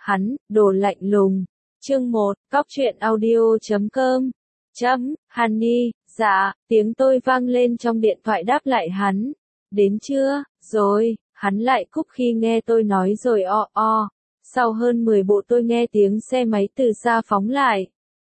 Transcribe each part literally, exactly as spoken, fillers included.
hắn, đồ lạnh lùng. Chương một, cóc truyện audio chấm com. Chấm, Honey, dạ, tiếng tôi vang lên trong điện thoại đáp lại hắn. Đến chưa? Rồi, hắn lại cúp khi nghe tôi nói rồi o o. Sau hơn mười bộ tôi nghe tiếng xe máy từ xa phóng lại.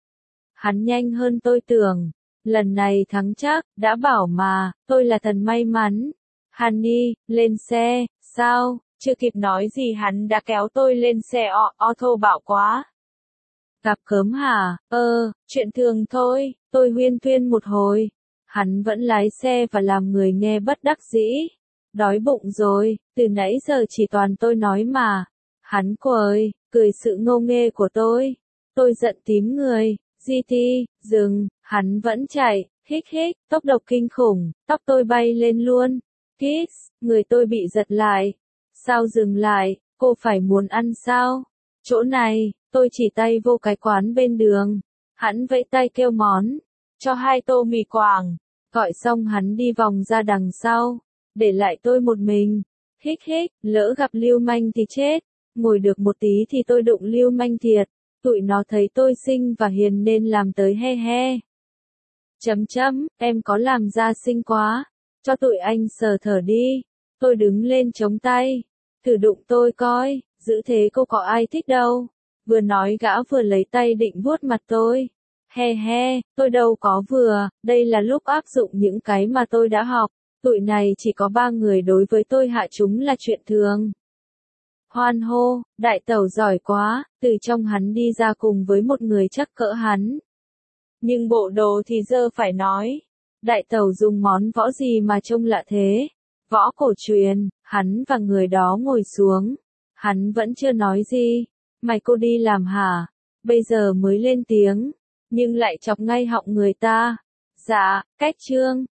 Hắn nhanh hơn tôi tưởng. Lần này thắng chắc, đã bảo mà, tôi là thần may mắn. Honey, lên xe, sao? Chưa kịp nói gì hắn đã kéo tôi lên xe o o thô bạo quá. Gặp cớm hả? Ơ, chuyện thường thôi, tôi huyên thuyên một hồi. Hắn vẫn lái xe và làm người nghe bất đắc dĩ. Đói bụng rồi, từ nãy giờ chỉ toàn tôi nói mà. Hắn quời, cười sự ngô nghê của tôi. Tôi giận tím người, giê tê, dừng, hắn vẫn chạy, hích hích, tốc độ kinh khủng, tóc tôi bay lên luôn. Kiss, người tôi bị giật lại. Sao dừng lại, cô phải muốn ăn sao? Chỗ này, tôi chỉ tay vô cái quán bên đường. Hắn vẫy tay kêu món, cho hai tô mì Quảng. Gọi xong hắn đi vòng ra đằng sau, để lại tôi một mình. Hích hích, lỡ gặp lưu manh thì chết. Ngồi được một tí thì tôi đụng lưu manh thiệt. Tụi nó thấy tôi xinh và hiền nên làm tới he he. Chấm chấm, em có làm ra xinh quá. Cho tụi anh sờ thở đi. Tôi đứng lên chống tay. Thử đụng tôi coi, giữ thế cô có ai thích đâu. Vừa nói gã vừa lấy tay định vuốt mặt tôi. He he, tôi đâu có vừa, đây là lúc áp dụng những cái mà tôi đã học. Tụi này chỉ có ba người đối với tôi hạ chúng là chuyện thường. Hoan hô, đại tẩu giỏi quá, từ trong hắn đi ra cùng với một người chắc cỡ hắn. Nhưng bộ đồ thì dơ phải nói. Đại tẩu dùng món võ gì mà trông lạ thế? Võ cổ truyền, hắn và người đó ngồi xuống. Hắn vẫn chưa nói gì. Mày cô đi làm hả? Bây giờ mới lên tiếng. Nhưng lại chọc ngay họng người ta. Dạ, cách trương.